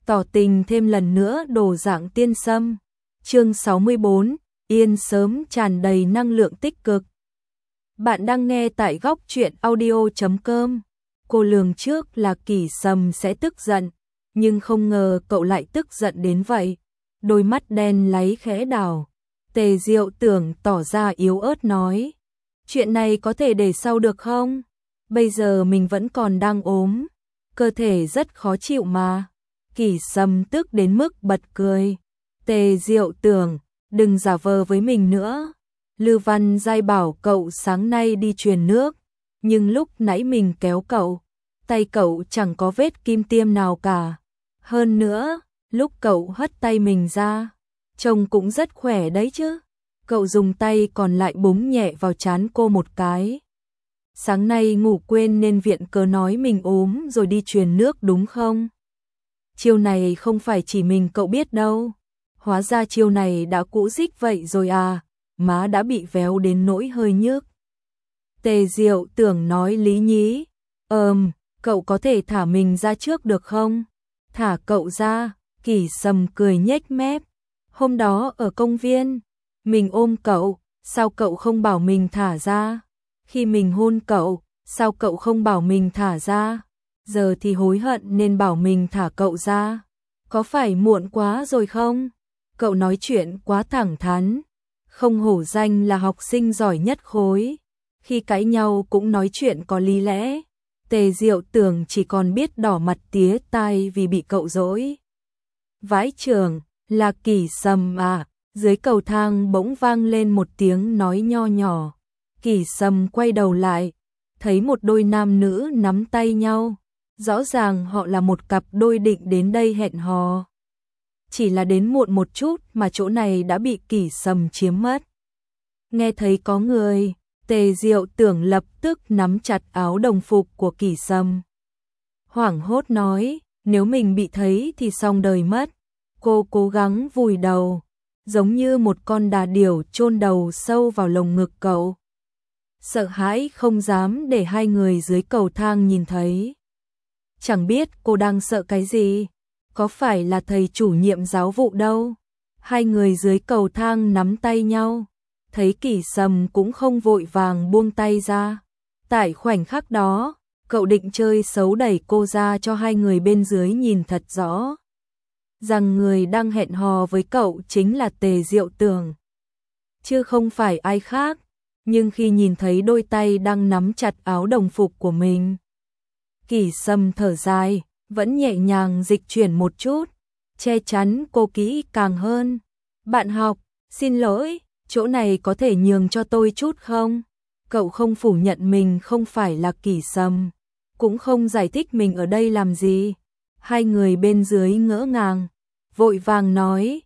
tỏ tình thêm lần nữa đồ dạng tiên sâm. Chương 64, Yên sớm tràn đầy năng lượng tích cực. Bạn đang nghe tại góc truyện audio.com. Cô lường trước là Kỷ Sâm sẽ tức giận, nhưng không ngờ cậu lại tức giận đến vậy. Đôi mắt đen láy khẽ đảo. Tề Diệu Tưởng tỏ ra yếu ớt nói, chuyện này có thể để sau được không? Bây giờ mình vẫn còn đang ốm, cơ thể rất khó chịu mà. Kỷ Sâm tức đến mức bật cười. Tề Diệu Tưởng, đừng giả vờ với mình nữa. Lư Văn Giai bảo cậu sáng nay đi truyền nước, nhưng lúc nãy mình kéo cậu, tay cậu chẳng có vết kim tiêm nào cả. Hơn nữa, lúc cậu hất tay mình ra, trông cũng rất khỏe đấy chứ. Cậu dùng tay còn lại búng nhẹ vào trán cô một cái. Sáng nay ngủ quên nên viện cớ nói mình ốm rồi đi truyền nước đúng không? Chiêu này không phải chỉ mình cậu biết đâu. Hóa ra chiêu này đã cũ rích vậy rồi à, má đã bị véo đến nỗi hơi nhức. Tề Diệu Tưởng nói lý nhí. Cậu có thể thả mình ra trước được không? Thả cậu ra, Kỷ Sâm cười nhếch mép. Hôm đó ở công viên, mình ôm cậu, sao cậu không bảo mình thả ra? Khi mình hôn cậu, sao cậu không bảo mình thả ra? Giờ thì hối hận nên bảo mình thả cậu ra. Có phải muộn quá rồi không? Cậu nói chuyện quá thẳng thắn, không hổ danh là học sinh giỏi nhất khối. Khi cãi nhau cũng nói chuyện có lý lẽ. Tề Diệu Tưởng chỉ còn biết đỏ mặt tía tai vì bị cậu dỗi. Vãi chưởng, là Kỷ Sâm à? Dưới cầu thang bỗng vang lên một tiếng nói nho nhỏ. Kỷ Sâm quay đầu lại, thấy một đôi nam nữ nắm tay nhau. Rõ ràng họ là một cặp đôi định đến đây hẹn hò. Chỉ là đến muộn một chút mà chỗ này đã bị Kỷ Sâm chiếm mất. Nghe thấy có người, Tề Diệu Tưởng lập tức nắm chặt áo đồng phục của Kỷ Sâm. Hoảng hốt nói, nếu mình bị thấy thì xong đời mất. Cô cố gắng vùi đầu, giống như một con đà điểu chôn đầu sâu vào lồng ngực cậu. Sợ hãi không dám để hai người dưới cầu thang nhìn thấy. Chẳng biết cô đang sợ cái gì, có phải là thầy chủ nhiệm giáo vụ đâu. Hai người dưới cầu thang nắm tay nhau, thấy Kỷ Sâm cũng không vội vàng buông tay ra. Tại khoảnh khắc đó, cậu định chơi xấu đẩy cô ra cho hai người bên dưới nhìn thật rõ rằng người đang hẹn hò với cậu chính là Tề Diệu Tưởng, chứ không phải ai khác. Nhưng khi nhìn thấy đôi tay đang nắm chặt áo đồng phục của mình, Kỷ Sâm thở dài, vẫn nhẹ nhàng dịch chuyển một chút, che chắn cô kỹ càng hơn. Bạn học, xin lỗi, chỗ này có thể nhường cho tôi chút không? Cậu không phủ nhận mình không phải là Kỷ Sâm, cũng không giải thích mình ở đây làm gì. Hai người bên dưới ngỡ ngàng, vội vàng nói,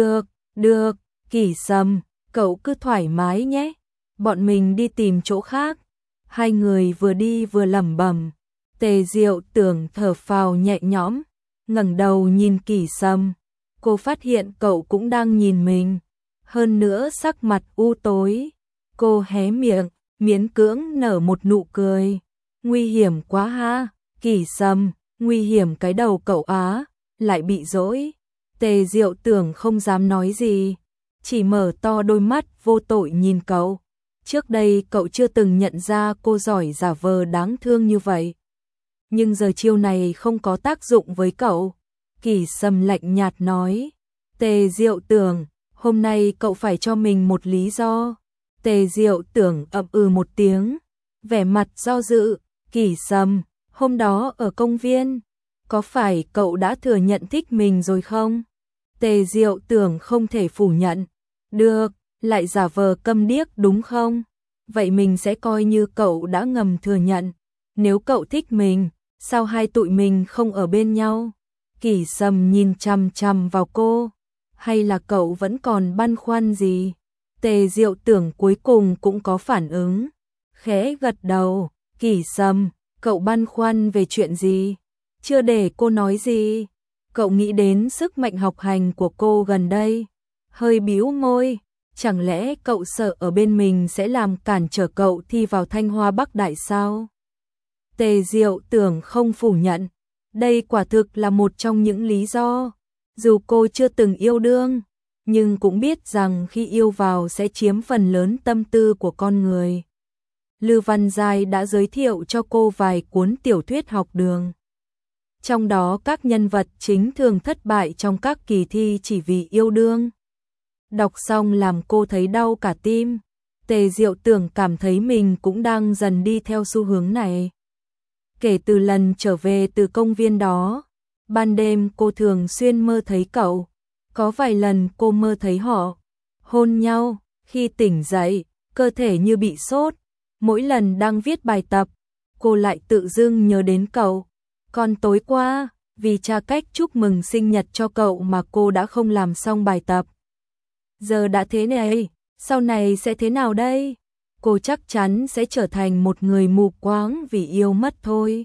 được, Kỷ Sâm, cậu cứ thoải mái nhé, bọn mình đi tìm chỗ khác. Hai người vừa đi vừa lẩm bẩm. Tề Diệu Tưởng thở phào nhẹ nhõm, ngẩng đầu nhìn Kỷ Sâm. Cô phát hiện cậu cũng đang nhìn mình, hơn nữa sắc mặt u tối. Cô hé miệng, miễn cưỡng nở một nụ cười. Nguy hiểm quá ha, Kỷ Sâm, nguy hiểm cái đầu cậu á, lại bị dỗi. Tề Diệu Tưởng không dám nói gì, chỉ mở to đôi mắt vô tội nhìn cậu. Trước đây cậu chưa từng nhận ra cô giỏi giả vờ đáng thương như vậy. Nhưng giờ chiêu này không có tác dụng với cậu. Kỷ Sâm lạnh nhạt nói, Tề Diệu Tưởng, hôm nay cậu phải cho mình một lý do. Tề Diệu Tưởng ậm ừ một tiếng, vẻ mặt do dự. Kỷ Sâm, hôm đó ở công viên, có phải cậu đã thừa nhận thích mình rồi không? Tề Diệu Tưởng không thể phủ nhận. Được, lại giả vờ câm điếc đúng không? Vậy mình sẽ coi như cậu đã ngầm thừa nhận. Nếu cậu thích mình, sao hai tụi mình không ở bên nhau? Kỷ Sâm nhìn chằm chằm vào cô. Hay là cậu vẫn còn băn khoăn gì? Tề Diệu Tưởng cuối cùng cũng có phản ứng, khẽ gật đầu. Kỷ Sâm, cậu băn khoăn về chuyện gì? Chưa để cô nói gì, cậu nghĩ đến sức mạnh học hành của cô gần đây. Hơi bĩu môi, chẳng lẽ cậu sợ ở bên mình sẽ làm cản trở cậu thi vào Thanh Hoa Bắc Đại sao? Tề Diệu Tưởng không phủ nhận, Đây quả thực là một trong những lý do. Dù cô chưa từng yêu đương, nhưng cũng biết rằng khi yêu vào sẽ chiếm phần lớn tâm tư của con người. Lư Văn Giai đã giới thiệu cho cô vài cuốn tiểu thuyết học đường. Trong đó các nhân vật chính thường thất bại trong các kỳ thi chỉ vì yêu đương. Đọc xong làm cô thấy đau cả tim. Tề Diệu Tưởng cảm thấy mình cũng đang dần đi theo xu hướng này. Kể từ lần trở về từ công viên đó, ban đêm cô thường xuyên mơ thấy cậu. Có vài lần cô mơ thấy họ hôn nhau. Khi tỉnh dậy, cơ thể như bị sốt. Mỗi lần đang viết bài tập, cô lại tự dưng nhớ đến cậu. Còn tối qua, vì tra cách chúc mừng sinh nhật cho cậu mà cô đã không làm xong bài tập. Giờ đã thế này, sau này sẽ thế nào đây? Cô chắc chắn sẽ trở thành một người mù quáng vì yêu mất thôi.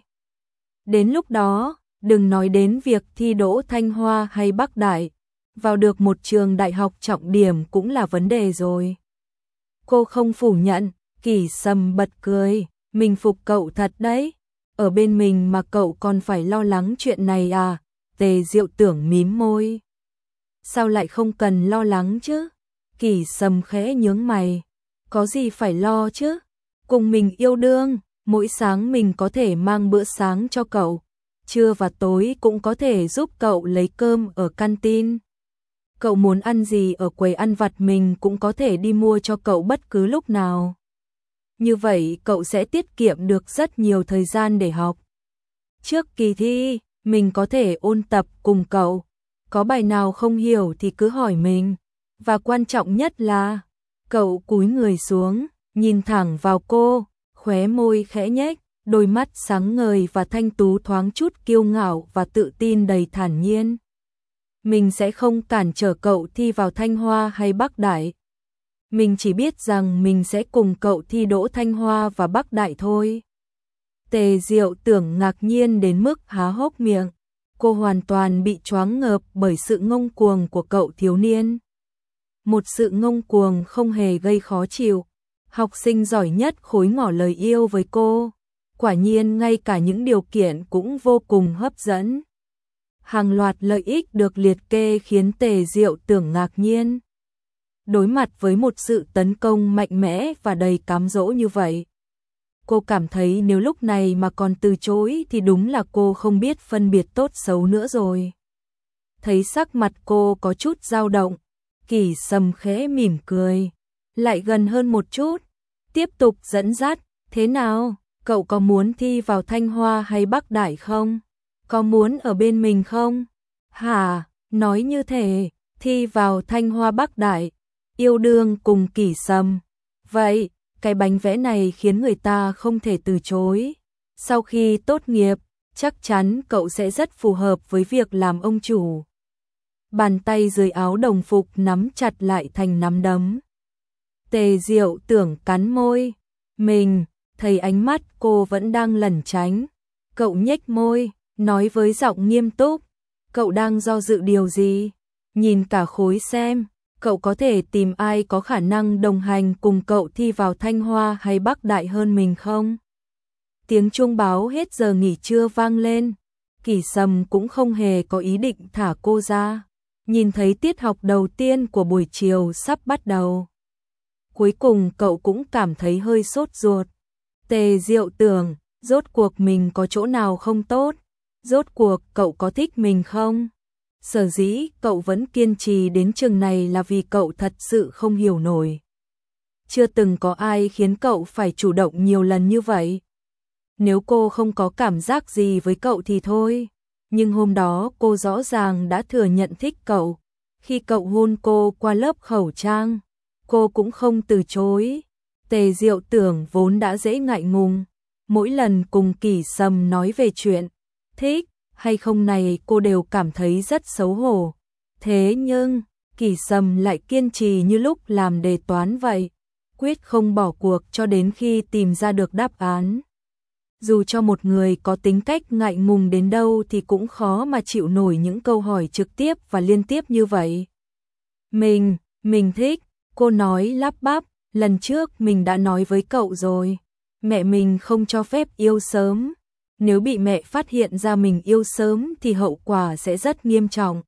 Đến lúc đó, đừng nói đến việc thi đỗ Thanh Hoa hay Bắc Đại, vào được một trường đại học trọng điểm cũng là vấn đề rồi. Cô không phủ nhận, Kỷ Sầm bật cười, mình phục cậu thật đấy. Ở bên mình mà cậu còn phải lo lắng chuyện này à? Tề Diệu Tưởng mím môi. Sao lại không cần lo lắng chứ? Kỷ Sầm khẽ nhướng mày. Có gì phải lo chứ? Cùng mình yêu đương, mỗi sáng mình có thể mang bữa sáng cho cậu. Trưa và tối cũng có thể giúp cậu lấy cơm ở canteen. Cậu muốn ăn gì ở quầy ăn vặt mình cũng có thể đi mua cho cậu bất cứ lúc nào. Như vậy cậu sẽ tiết kiệm được rất nhiều thời gian để học. Trước kỳ thi, mình có thể ôn tập cùng cậu. Có bài nào không hiểu thì cứ hỏi mình. Và quan trọng nhất là, cậu cúi người xuống, nhìn thẳng vào cô, khóe môi khẽ nhếch, đôi mắt sáng ngời và thanh tú thoáng chút kiêu ngạo và tự tin đầy thản nhiên. Mình sẽ không cản trở cậu thi vào Thanh Hoa hay Bắc Đại. Mình chỉ biết rằng mình sẽ cùng cậu thi đỗ Thanh Hoa và Bắc Đại thôi. Tề Diệu Tưởng ngạc nhiên đến mức há hốc miệng. Cô hoàn toàn bị choáng ngợp bởi sự ngông cuồng của cậu thiếu niên. Một sự ngông cuồng không hề gây khó chịu. Học sinh giỏi nhất khối ngỏ lời yêu với cô. Quả nhiên ngay cả những điều kiện cũng vô cùng hấp dẫn. Hàng loạt lợi ích được liệt kê khiến Tề Diệu Tưởng ngạc nhiên. Đối mặt với một sự tấn công mạnh mẽ và đầy cám dỗ như vậy, cô cảm thấy nếu lúc này mà còn từ chối thì đúng là cô không biết phân biệt tốt xấu nữa rồi. Thấy sắc mặt cô có chút dao động, Kỷ Sầm khẽ mỉm cười, lại gần hơn một chút, tiếp tục dẫn dắt, thế nào, cậu có muốn thi vào Thanh Hoa hay Bắc Đại không? Có muốn ở bên mình không? Hả, nói như thế, thi vào Thanh Hoa Bắc Đại, yêu đương cùng Kỷ Sầm. Vậy, cái bánh vẽ này khiến người ta không thể từ chối. Sau khi tốt nghiệp, chắc chắn cậu sẽ rất phù hợp với việc làm ông chủ. Bàn tay dưới áo đồng phục nắm chặt lại thành nắm đấm. Tề Diệu Tưởng cắn môi. Mình, thấy ánh mắt cô vẫn đang lẩn tránh. Cậu nhếch môi, nói với giọng nghiêm túc. Cậu đang do dự điều gì? Nhìn cả khối xem, cậu có thể tìm ai có khả năng đồng hành cùng cậu thi vào Thanh Hoa hay Bắc Đại hơn mình không? Tiếng chuông báo hết giờ nghỉ trưa vang lên. Kỷ Sầm cũng không hề có ý định thả cô ra. Nhìn thấy tiết học đầu tiên của buổi chiều sắp bắt đầu. Cuối cùng cậu cũng cảm thấy hơi sốt ruột. Tề Diệu Tưởng, rốt cuộc mình có chỗ nào không tốt? Rốt cuộc cậu có thích mình không? Sở dĩ cậu vẫn kiên trì đến chừng này là vì cậu thật sự không hiểu nổi. Chưa từng có ai khiến cậu phải chủ động nhiều lần như vậy. Nếu cô không có cảm giác gì với cậu thì thôi. Nhưng hôm đó cô rõ ràng đã thừa nhận thích cậu. Khi cậu hôn cô qua lớp khẩu trang, cô cũng không từ chối. Tề Diệu Tưởng vốn đã dễ ngại ngùng. Mỗi lần cùng Kỷ Sầm nói về chuyện thích hay không này cô đều cảm thấy rất xấu hổ. Thế nhưng, Kỷ Sầm lại kiên trì như lúc làm đề toán vậy. Quyết không bỏ cuộc cho đến khi tìm ra được đáp án. Dù cho một người có tính cách ngại ngùng đến đâu thì cũng khó mà chịu nổi những câu hỏi trực tiếp và liên tiếp như vậy. Mình thích, cô nói lắp bắp, lần trước mình đã nói với cậu rồi. Mẹ mình không cho phép yêu sớm. nếu bị mẹ phát hiện ra mình yêu sớm thì hậu quả sẽ rất nghiêm trọng.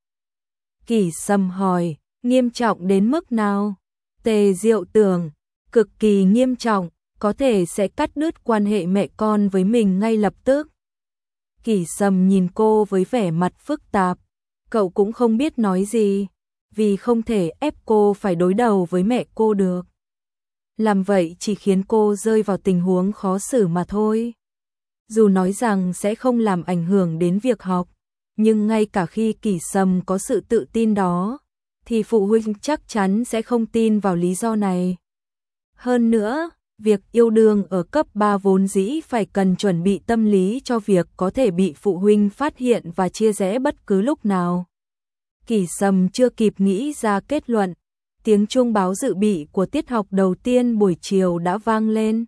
Kỷ Sâm hỏi, nghiêm trọng đến mức nào? Tề Diệu tưởng, cực kỳ nghiêm trọng, có thể sẽ cắt đứt quan hệ mẹ con với mình ngay lập tức. Kỷ Sâm nhìn cô với vẻ mặt phức tạp, cậu cũng không biết nói gì, vì không thể ép cô phải đối đầu với mẹ cô được. Làm vậy chỉ khiến cô rơi vào tình huống khó xử mà thôi. Dù nói rằng sẽ không làm ảnh hưởng đến việc học, nhưng ngay cả khi Kỷ Sâm có sự tự tin đó, thì phụ huynh chắc chắn sẽ không tin vào lý do này. Hơn nữa, việc yêu đương ở cấp 3 vốn dĩ phải cần chuẩn bị tâm lý cho việc có thể bị phụ huynh phát hiện và chia rẽ bất cứ lúc nào. Kỷ Sâm chưa kịp nghĩ ra kết luận, tiếng chuông báo dự bị của tiết học đầu tiên buổi chiều đã vang lên.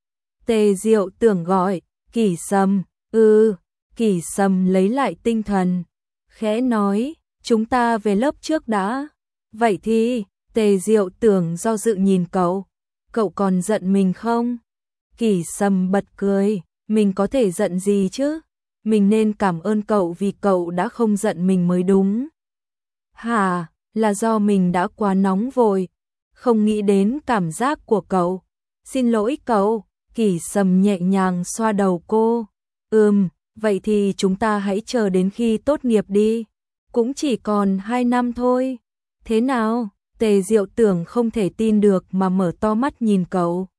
Tề Diệu tưởng gọi, Kỷ Sâm, Kỷ Sâm lấy lại tinh thần, khẽ nói, chúng ta về lớp trước đã. Vậy thì, Tề Diệu tưởng do dự nhìn cậu còn giận mình không? Kỷ Sâm bật cười, mình có thể giận gì chứ? Mình nên cảm ơn cậu vì cậu đã không giận mình mới đúng. Hả, là do mình đã quá nóng vội, không nghĩ đến cảm giác của cậu. Xin lỗi cậu. Kỷ Sâm nhẹ nhàng xoa đầu cô. Vậy thì chúng ta hãy chờ đến khi tốt nghiệp đi. Cũng chỉ còn 2 năm thôi. Thế nào? Tề Diệu tưởng không thể tin được mà mở to mắt nhìn cậu.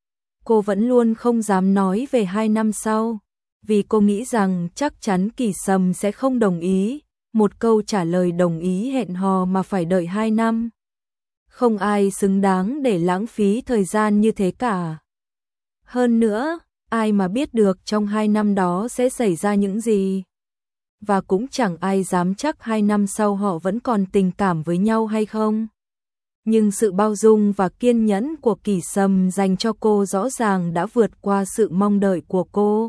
Cô vẫn luôn không dám nói về 2 năm sau, vì cô nghĩ rằng chắc chắn Kỷ Sâm sẽ không đồng ý. Một câu trả lời đồng ý hẹn hò mà phải đợi 2 năm. Không ai xứng đáng để lãng phí thời gian như thế cả. Hơn nữa, ai mà biết được trong 2 năm đó sẽ xảy ra những gì. Và cũng chẳng ai dám chắc 2 năm sau họ vẫn còn tình cảm với nhau hay không. Nhưng sự bao dung và kiên nhẫn của Kỷ Sâm dành cho cô rõ ràng đã vượt qua sự mong đợi của cô.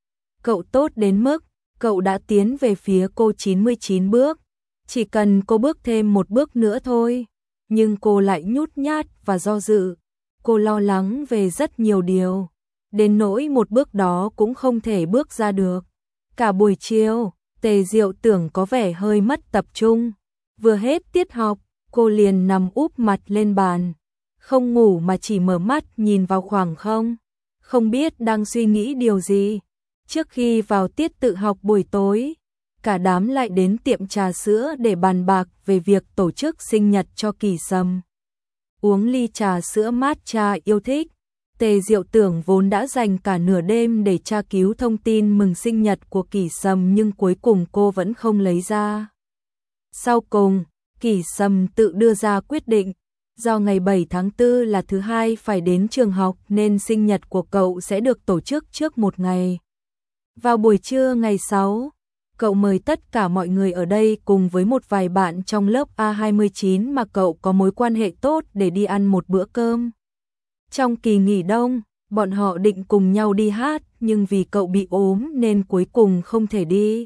Cậu tốt đến mức, cậu đã tiến về phía cô 99 bước. Chỉ cần cô bước thêm một bước nữa thôi. Nhưng cô lại nhút nhát và do dự. Cô lo lắng về rất nhiều điều. Đến nỗi một bước đó cũng không thể bước ra được. Cả buổi chiều, Tề Diệu tưởng có vẻ hơi mất tập trung. Vừa hết tiết học, cô liền nằm úp mặt lên bàn. Không ngủ mà chỉ mở mắt nhìn vào khoảng không. Không biết đang suy nghĩ điều gì. Trước khi vào tiết tự học buổi tối, cả đám lại đến tiệm trà sữa để bàn bạc về việc tổ chức sinh nhật cho Kỷ Sâm. Uống ly trà sữa matcha yêu thích, Tề Diệu tưởng vốn đã dành cả nửa đêm để tra cứu thông tin mừng sinh nhật của Kỷ Sâm nhưng cuối cùng cô vẫn không lấy ra. Sau cùng, Kỷ Sâm tự đưa ra quyết định, do ngày 7 tháng 4 là thứ hai phải đến trường học nên sinh nhật của cậu sẽ được tổ chức trước một ngày. Vào buổi trưa ngày 6, cậu mời tất cả mọi người ở đây cùng với một vài bạn trong lớp A29 mà cậu có mối quan hệ tốt để đi ăn một bữa cơm. Trong kỳ nghỉ đông, bọn họ định cùng nhau đi hát nhưng vì cậu bị ốm nên cuối cùng không thể đi.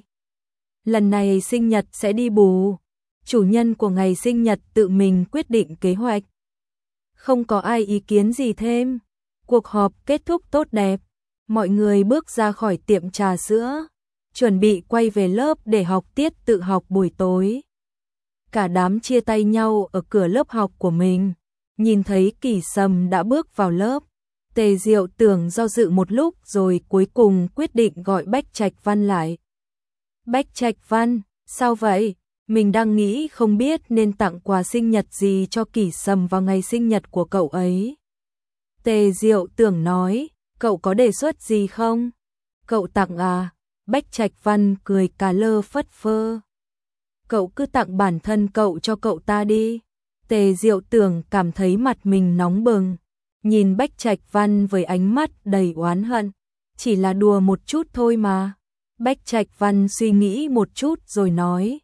Lần này sinh nhật sẽ đi bù. Chủ nhân của ngày sinh nhật tự mình quyết định kế hoạch. Không có ai ý kiến gì thêm. Cuộc họp kết thúc tốt đẹp. Mọi người bước ra khỏi tiệm trà sữa, chuẩn bị quay về lớp để học tiết tự học buổi tối. Cả đám chia tay nhau ở cửa lớp học của mình. Nhìn thấy Kỷ Sâm đã bước vào lớp, Tề Diệu tưởng do dự một lúc rồi cuối cùng quyết định gọi Bách Trạch Văn lại. Bách Trạch Văn, sao vậy? Mình đang nghĩ không biết nên tặng quà sinh nhật gì cho Kỷ Sâm vào ngày sinh nhật của cậu ấy. Tề Diệu tưởng nói, cậu có đề xuất gì không? Cậu tặng à? Bách Trạch Văn cười cà lơ phất phơ. Cậu cứ tặng bản thân cậu cho cậu ta đi. Tề Diệu tưởng cảm thấy mặt mình nóng bừng. Nhìn Bách Trạch Văn với ánh mắt đầy oán hận. Chỉ là đùa một chút thôi mà. Bách Trạch Văn suy nghĩ một chút rồi nói.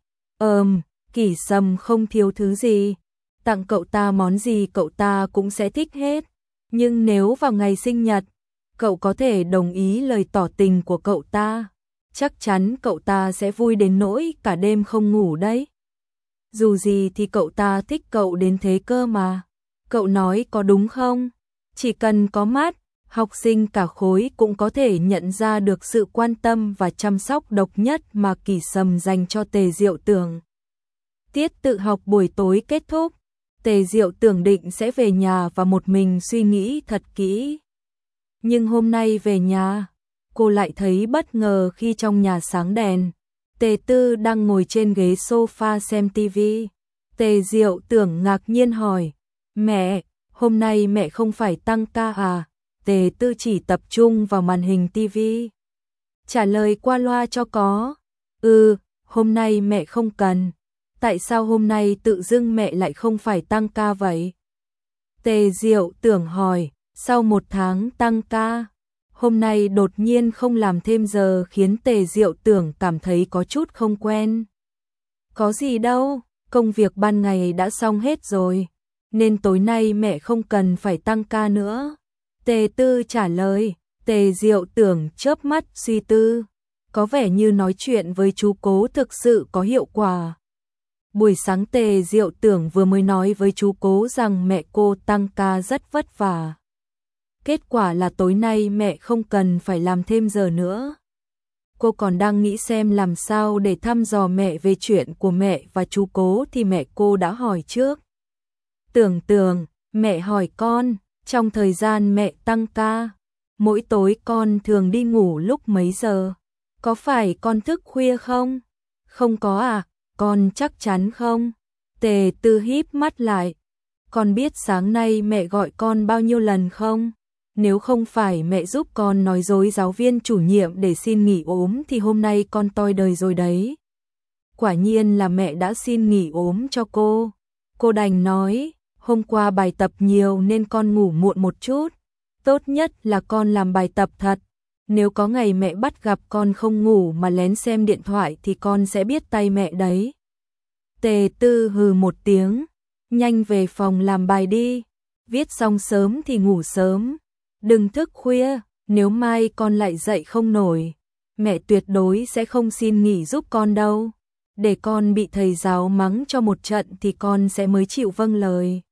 Kỷ Sâm không thiếu thứ gì. Tặng cậu ta món gì cậu ta cũng sẽ thích hết. Nhưng nếu vào ngày sinh nhật, cậu có thể đồng ý lời tỏ tình của cậu ta. Chắc chắn cậu ta sẽ vui đến nỗi cả đêm không ngủ đấy. Dù gì thì cậu ta thích cậu đến thế cơ mà. Cậu nói có đúng không? Chỉ cần có mắt, Học sinh cả khối cũng có thể nhận ra được sự quan tâm và chăm sóc độc nhất mà Kỳ Sâm dành cho Tề Diệu Tưởng. Tiết tự học buổi tối kết thúc, Tề Diệu Tưởng định sẽ về nhà và một mình suy nghĩ thật kỹ. Nhưng hôm nay về nhà, cô lại thấy bất ngờ khi trong nhà sáng đèn. Tề Tư đang ngồi trên ghế sofa xem tivi. Tề Diệu Tưởng ngạc nhiên hỏi, mẹ, hôm nay mẹ không phải tăng ca à? Tề Tư chỉ tập trung vào màn hình tivi, trả lời qua loa cho có. Hôm nay mẹ không cần. Tại sao hôm nay tự dưng mẹ lại không phải tăng ca vậy? Tề Diệu Tưởng hỏi, sau một tháng tăng ca, hôm nay đột nhiên không làm thêm giờ khiến Tề Diệu Tưởng cảm thấy có chút không quen. Có gì đâu, công việc ban ngày đã xong hết rồi, nên tối nay mẹ không cần phải tăng ca nữa. Tề Tư trả lời. Tề Diệu Tưởng chớp mắt suy tư, có vẻ như nói chuyện với chú Cố thực sự có hiệu quả. Buổi sáng Tề Diệu Tưởng vừa mới nói với chú Cố rằng mẹ cô tăng ca rất vất vả. Kết quả là tối nay mẹ không cần phải làm thêm giờ nữa. Cô còn đang nghĩ xem làm sao để thăm dò mẹ về chuyện của mẹ và chú Cố thì mẹ cô đã hỏi trước. Tưởng, mẹ hỏi con, trong thời gian mẹ tăng ca, mỗi tối con thường đi ngủ lúc mấy giờ? Có phải con thức khuya không? Không có à, con chắc chắn không? Tề Tư híp mắt lại. Con biết sáng nay mẹ gọi con bao nhiêu lần không? Nếu không phải mẹ giúp con nói dối giáo viên chủ nhiệm để xin nghỉ ốm thì hôm nay con toi đời rồi đấy. Quả nhiên là mẹ đã xin nghỉ ốm cho cô. Cô đành nói, hôm qua bài tập nhiều nên con ngủ muộn một chút. Tốt nhất là con làm bài tập thật. Nếu có ngày mẹ bắt gặp con không ngủ mà lén xem điện thoại thì con sẽ biết tay mẹ đấy. Tề Tư hừ một tiếng, nhanh về phòng làm bài đi. Viết xong sớm thì ngủ sớm. Đừng thức khuya, nếu mai con lại dậy không nổi, mẹ tuyệt đối sẽ không xin nghỉ giúp con đâu. Để con bị thầy giáo mắng cho một trận thì con sẽ mới chịu vâng lời.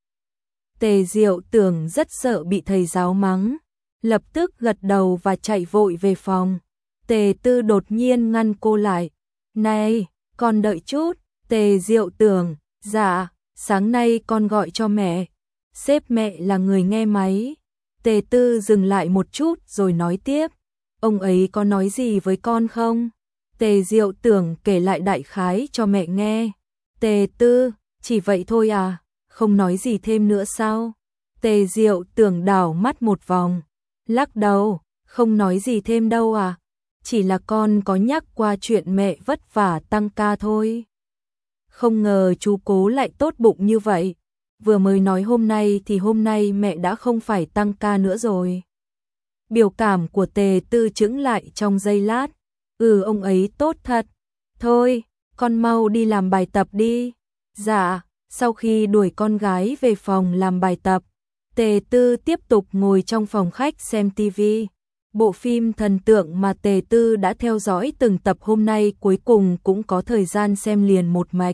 Tề Diệu Tưởng rất sợ bị thầy giáo mắng, lập tức gật đầu và chạy vội về phòng. Tề Tư đột nhiên ngăn cô lại. Này, con đợi chút. Tề Diệu Tưởng, dạ, sáng nay con gọi cho mẹ. Sếp mẹ là người nghe máy. Tề Tư dừng lại một chút rồi nói tiếp. Ông ấy có nói gì với con không? Tề Diệu Tưởng kể lại đại khái cho mẹ nghe. Tề Tư, chỉ vậy thôi à? Không nói gì thêm nữa sao? Tề Diệu Tưởng đảo mắt một vòng, lắc đầu, không nói gì thêm đâu à? Chỉ là con có nhắc qua chuyện mẹ vất vả tăng ca thôi. Không ngờ chú Cố lại tốt bụng như vậy. Vừa mới nói hôm nay thì hôm nay mẹ đã không phải tăng ca nữa rồi. Biểu cảm của Tề Tư chững lại trong giây lát. Ông ấy tốt thật. Thôi, con mau đi làm bài tập đi. Dạ, sau khi đuổi con gái về phòng làm bài tập, Tề Tư tiếp tục ngồi trong phòng khách xem tivi. Bộ phim thần tượng mà Tề Tư đã theo dõi từng tập hôm nay cuối cùng cũng có thời gian xem liền một mạch.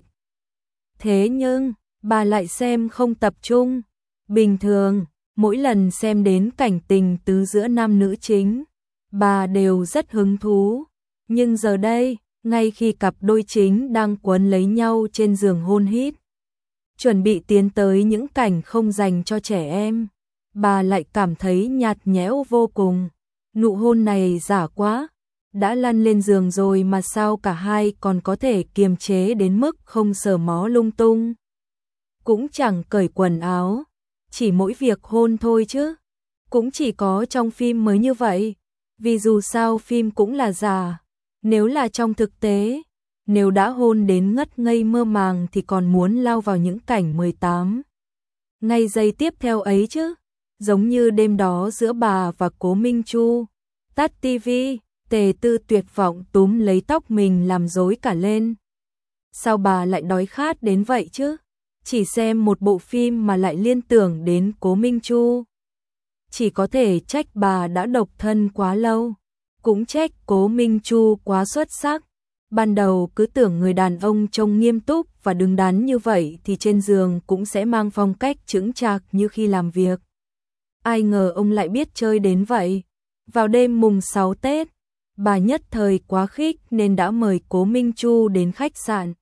Thế nhưng, bà lại xem không tập trung. Bình thường, mỗi lần xem đến cảnh tình tứ giữa nam nữ chính, bà đều rất hứng thú. Nhưng giờ đây, ngay khi cặp đôi chính đang quấn lấy nhau trên giường hôn hít, chuẩn bị tiến tới những cảnh không dành cho trẻ em, bà lại cảm thấy nhạt nhẽo vô cùng. Nụ hôn này giả quá, đã lăn lên giường rồi mà sao cả hai còn có thể kiềm chế đến mức không sờ mó lung tung. Cũng chẳng cởi quần áo, chỉ mỗi việc hôn thôi chứ. Cũng chỉ có trong phim mới như vậy, vì dù sao phim cũng là giả. Nếu là trong thực tế, nếu đã hôn đến ngất ngây mơ màng thì còn muốn lao vào những cảnh 18 ngay giây tiếp theo ấy chứ. Giống như đêm đó giữa bà và Cố Minh Chu. Tắt tivi, Tề Tư tuyệt vọng túm lấy tóc mình làm rối cả lên. Sao bà lại đói khát đến vậy chứ? Chỉ xem một bộ phim mà lại liên tưởng đến Cố Minh Chu. Chỉ có thể trách bà đã độc thân quá lâu. Cũng trách Cố Minh Chu quá xuất sắc. Ban đầu cứ tưởng người đàn ông trông nghiêm túc và đứng đắn như vậy thì trên giường cũng sẽ mang phong cách chững chạc như khi làm việc. ai ngờ ông lại biết chơi đến vậy. Vào đêm mùng 6 Tết, bà nhất thời quá khích nên đã mời Cố Minh Chu đến khách sạn.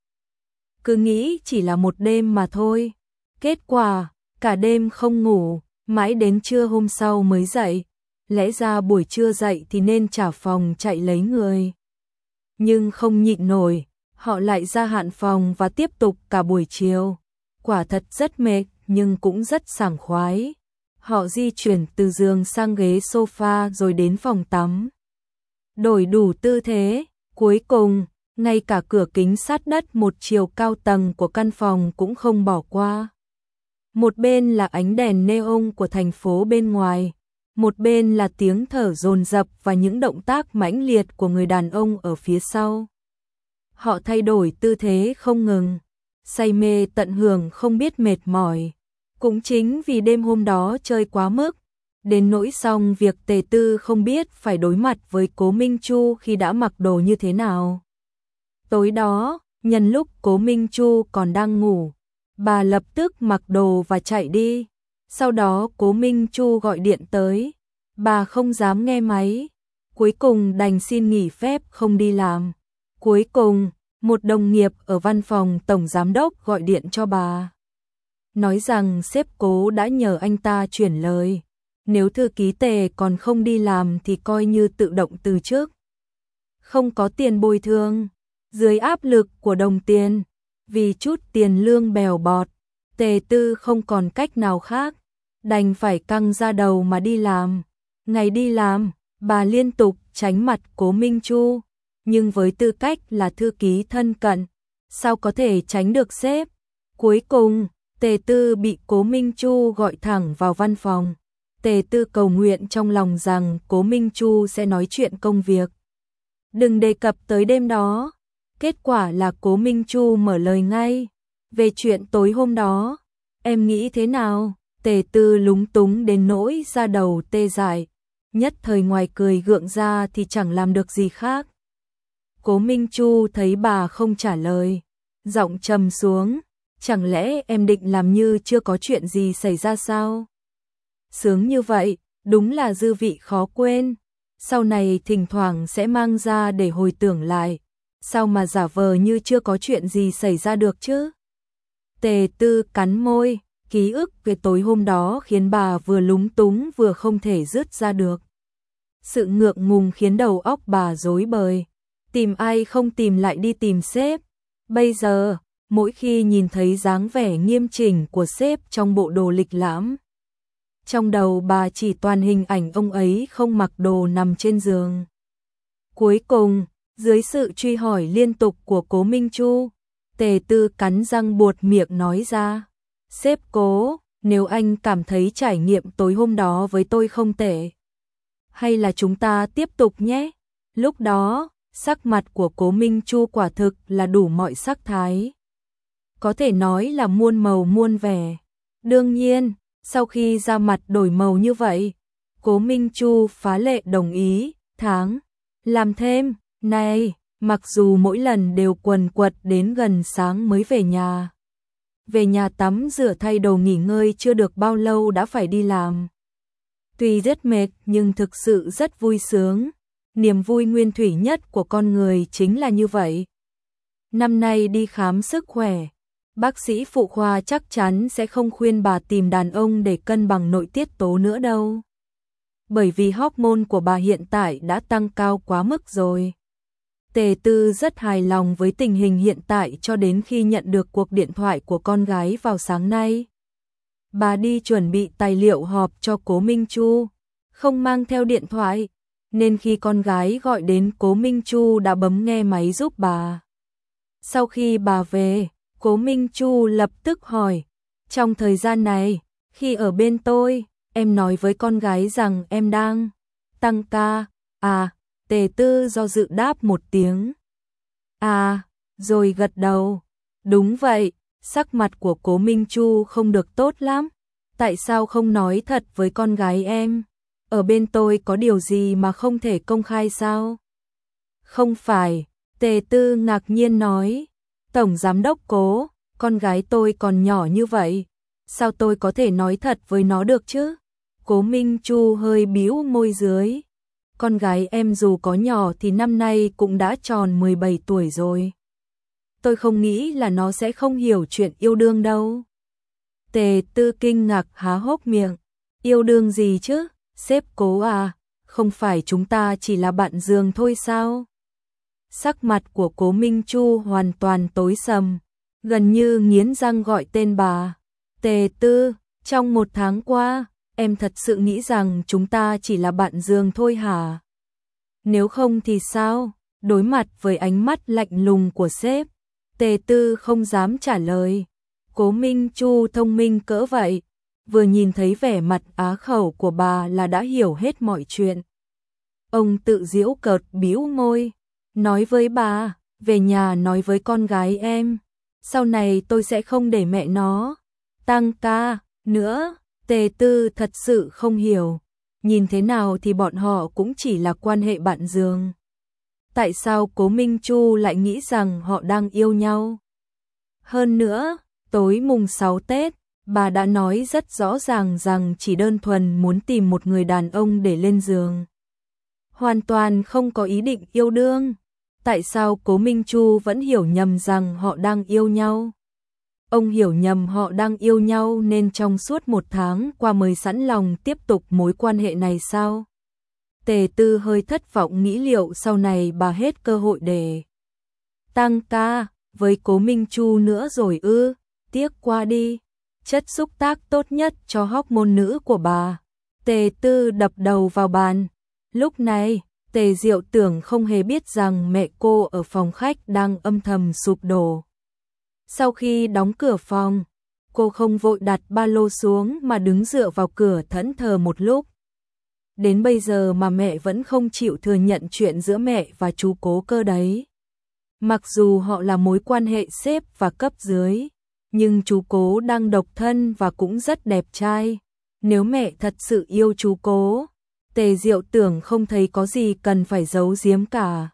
Cứ nghĩ chỉ là một đêm mà thôi. Kết quả, cả đêm không ngủ, mãi đến trưa hôm sau mới dậy. Lẽ ra buổi trưa dậy thì nên trả phòng chạy lấy người. Nhưng không nhịn nổi, họ lại ra hạn phòng và tiếp tục cả buổi chiều. Quả thật rất mệt, nhưng cũng rất sảng khoái. Họ di chuyển từ giường sang ghế sofa rồi đến phòng tắm. Đổi đủ tư thế, cuối cùng, ngay cả cửa kính sát đất một chiều cao tầng của căn phòng cũng không bỏ qua. Một bên là ánh đèn neon của thành phố bên ngoài, một bên là tiếng thở dồn dập và những động tác mãnh liệt của người đàn ông ở phía sau. Họ thay đổi tư thế không ngừng, say mê tận hưởng không biết mệt mỏi. Cũng chính vì đêm hôm đó chơi quá mức, đến nỗi xong việc Tề Tư không biết phải đối mặt với Cố Minh Chu khi đã mặc đồ như thế nào. Tối đó, nhân lúc Cố Minh Chu còn đang ngủ, bà lập tức mặc đồ và chạy đi. Sau đó Cố Minh Chu gọi điện tới, bà không dám nghe máy, cuối cùng đành xin nghỉ phép không đi làm. Cuối cùng, một đồng nghiệp ở văn phòng tổng giám đốc gọi điện cho bà, nói rằng sếp Cố đã nhờ anh ta chuyển lời, nếu thư ký Tề còn không đi làm thì coi như tự động từ chức. Không có tiền bồi thường, dưới áp lực của đồng tiền, vì chút tiền lương bèo bọt, Tề Tư không còn cách nào khác, đành phải căng ra đầu mà đi làm. Ngày đi làm, bà liên tục tránh mặt Cố Minh Chu, nhưng với tư cách là thư ký thân cận, sao có thể tránh được sếp. Cuối cùng, Tề Tư bị Cố Minh Chu gọi thẳng vào văn phòng. Tề Tư cầu nguyện trong lòng rằng Cố Minh Chu sẽ nói chuyện công việc, đừng đề cập tới đêm đó. Kết quả là Cố Minh Chu mở lời ngay, về chuyện tối hôm đó, em nghĩ thế nào? Tề Tư lúng túng đến nỗi da đầu tê dại, nhất thời ngoài cười gượng ra thì chẳng làm được gì khác. Cố Minh Chu thấy bà không trả lời, giọng trầm xuống, chẳng lẽ em định làm như chưa có chuyện gì xảy ra sao? Sướng như vậy, đúng là dư vị khó quên, sau này thỉnh thoảng sẽ mang ra để hồi tưởng lại, sao mà giả vờ như chưa có chuyện gì xảy ra được chứ? Tề Tư cắn môi, ký ức về tối hôm đó khiến bà vừa lúng túng vừa không thể dứt ra được. Sự ngượng ngùng khiến đầu óc bà rối bời, tìm ai không tìm lại đi tìm sếp. Bây giờ, mỗi khi nhìn thấy dáng vẻ nghiêm chỉnh của sếp trong bộ đồ lịch lãm, trong đầu bà chỉ toàn hình ảnh ông ấy không mặc đồ nằm trên giường. Cuối cùng, dưới sự truy hỏi liên tục của Cố Minh Chu, Tề Tư cắn răng buột miệng nói ra, sếp Cố, nếu anh cảm thấy trải nghiệm tối hôm đó với tôi không tệ, hay là chúng ta tiếp tục nhé? Lúc đó, sắc mặt của Cố Minh Chu quả thực là đủ mọi sắc thái, có thể nói là muôn màu muôn vẻ. Đương nhiên, sau khi da mặt đổi màu như vậy, Cố Minh Chu phá lệ đồng ý, tháng, làm thêm, này, mặc dù mỗi lần đều quần quật đến gần sáng mới về nhà. Về nhà tắm rửa thay đồ nghỉ ngơi chưa được bao lâu đã phải đi làm. Tuy rất mệt nhưng thực sự rất vui sướng, niềm vui nguyên thủy nhất của con người chính là như vậy. Năm nay đi khám sức khỏe, bác sĩ phụ khoa chắc chắn sẽ không khuyên bà tìm đàn ông để cân bằng nội tiết tố nữa đâu. Bởi vì hormone của bà hiện tại đã tăng cao quá mức rồi. Tề Tư rất hài lòng với tình hình hiện tại cho đến khi nhận được cuộc điện thoại của con gái vào sáng nay. Bà đi chuẩn bị tài liệu họp cho Cố Minh Chu, không mang theo điện thoại, nên khi con gái gọi đến Cố Minh Chu đã bấm nghe máy giúp bà. Sau khi bà về, Cố Minh Chu lập tức hỏi, trong thời gian này, khi ở bên tôi, em nói với con gái rằng em đang tăng ca, à? Tề Tư do dự đáp một tiếng, à, rồi gật đầu. Đúng vậy, sắc mặt của Cố Minh Chu không được tốt lắm. Tại sao không nói thật với con gái em? Ở bên tôi có điều gì mà không thể công khai sao? Không phải, Tề Tư ngạc nhiên nói, Tổng Giám đốc Cố, con gái tôi còn nhỏ như vậy, sao tôi có thể nói thật với nó được chứ? Cố Minh Chu hơi bĩu môi dưới. Con gái em dù có nhỏ thì năm nay cũng đã tròn 17 tuổi rồi. Tôi không nghĩ là nó sẽ không hiểu chuyện yêu đương đâu. Tề Tư kinh ngạc há hốc miệng. Yêu đương gì chứ, sếp Cố à, không phải chúng ta chỉ là bạn giường thôi sao? Sắc mặt của Cố Minh Chu hoàn toàn tối sầm, gần như nghiến răng gọi tên bà. Tề Tư, trong 1 tháng qua, em thật sự nghĩ rằng chúng ta chỉ là bạn giường thôi hả? Nếu không thì sao? Đối mặt với ánh mắt lạnh lùng của sếp, Tề Tư không dám trả lời. Cố Minh Chu thông minh cỡ vậy, vừa nhìn thấy vẻ mặt á khẩu của bà là đã hiểu hết mọi chuyện. Ông tự giễu cợt bĩu môi, nói với bà, về nhà nói với con gái em, sau này tôi sẽ không để mẹ nó tăng ca nữa. Tề Tư thật sự không hiểu, nhìn thế nào thì bọn họ cũng chỉ là quan hệ bạn giường. Tại sao Cố Minh Chu lại nghĩ rằng họ đang yêu nhau? Hơn nữa, tối mùng 6 Tết, bà đã nói rất rõ ràng rằng chỉ đơn thuần muốn tìm một người đàn ông để lên giường. Hoàn toàn không có ý định yêu đương. Tại sao Cố Minh Chu vẫn hiểu nhầm rằng họ đang yêu nhau? Ông hiểu nhầm họ đang yêu nhau nên trong suốt 1 tháng qua mới sẵn lòng tiếp tục mối quan hệ này sao? Tề Tư hơi thất vọng nghĩ liệu sau này bà hết cơ hội để tăng ca với Cố Minh Chu nữa rồi ư? Tiếc qua đi, chất xúc tác tốt nhất cho hormone nữ của bà. Tề Tư đập đầu vào bàn. Lúc này, Tề Diệu Tưởng không hề biết rằng mẹ cô ở phòng khách đang âm thầm sụp đổ. Sau khi đóng cửa phòng, cô không vội đặt ba lô xuống mà đứng dựa vào cửa thẫn thờ một lúc. Đến bây giờ mà mẹ vẫn không chịu thừa nhận chuyện giữa mẹ và chú Cố cơ đấy. Mặc dù họ là mối quan hệ sếp và cấp dưới, nhưng chú Cố đang độc thân và cũng rất đẹp trai. Nếu mẹ thật sự yêu chú Cố, Tề Diệu Tưởng không thấy có gì cần phải giấu giếm cả.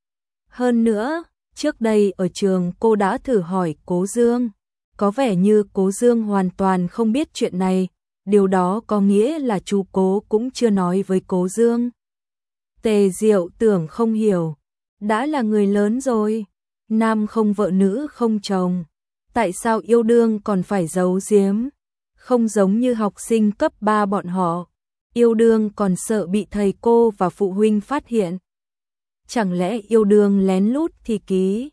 Hơn nữa, trước đây ở trường cô đã thử hỏi Cố Dương, có vẻ như Cố Dương hoàn toàn không biết chuyện này, điều đó có nghĩa là chú Cố cũng chưa nói với Cố Dương. Tề Diệu Tưởng không hiểu, đã là người lớn rồi, nam không vợ nữ không chồng, tại sao yêu đương còn phải giấu giếm? Không giống như học sinh cấp 3 bọn họ, yêu đương còn sợ bị thầy cô và phụ huynh phát hiện. Chẳng lẽ yêu đương lén lút thì ký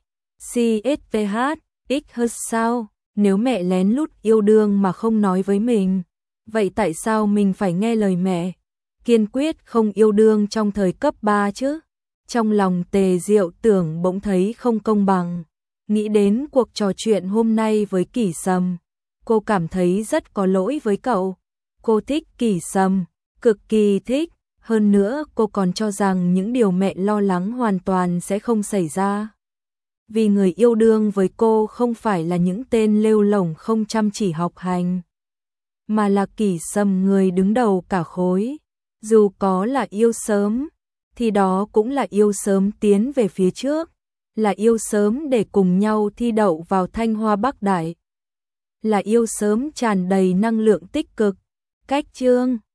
CSVH X hơn sao? Nếu mẹ lén lút yêu đương mà không nói với mình, vậy tại sao mình phải nghe lời mẹ? Kiên quyết không yêu đương trong thời cấp 3 chứ? Trong lòng Tề Diệu Tưởng bỗng thấy không công bằng. Nghĩ đến cuộc trò chuyện hôm nay với Kỷ Sâm, cô cảm thấy rất có lỗi với cậu. Cô thích Kỷ Sâm, cực kỳ thích. Hơn nữa cô còn cho rằng những điều mẹ lo lắng hoàn toàn sẽ không xảy ra. Vì người yêu đương với cô không phải là những tên lêu lổng không chăm chỉ học hành, mà là Kỷ Sâm người đứng đầu cả khối. Dù có là yêu sớm, thì đó cũng là yêu sớm tiến về phía trước, là yêu sớm để cùng nhau thi đậu vào Thanh Hoa Bắc Đại, là yêu sớm tràn đầy năng lượng tích cực. Cách chương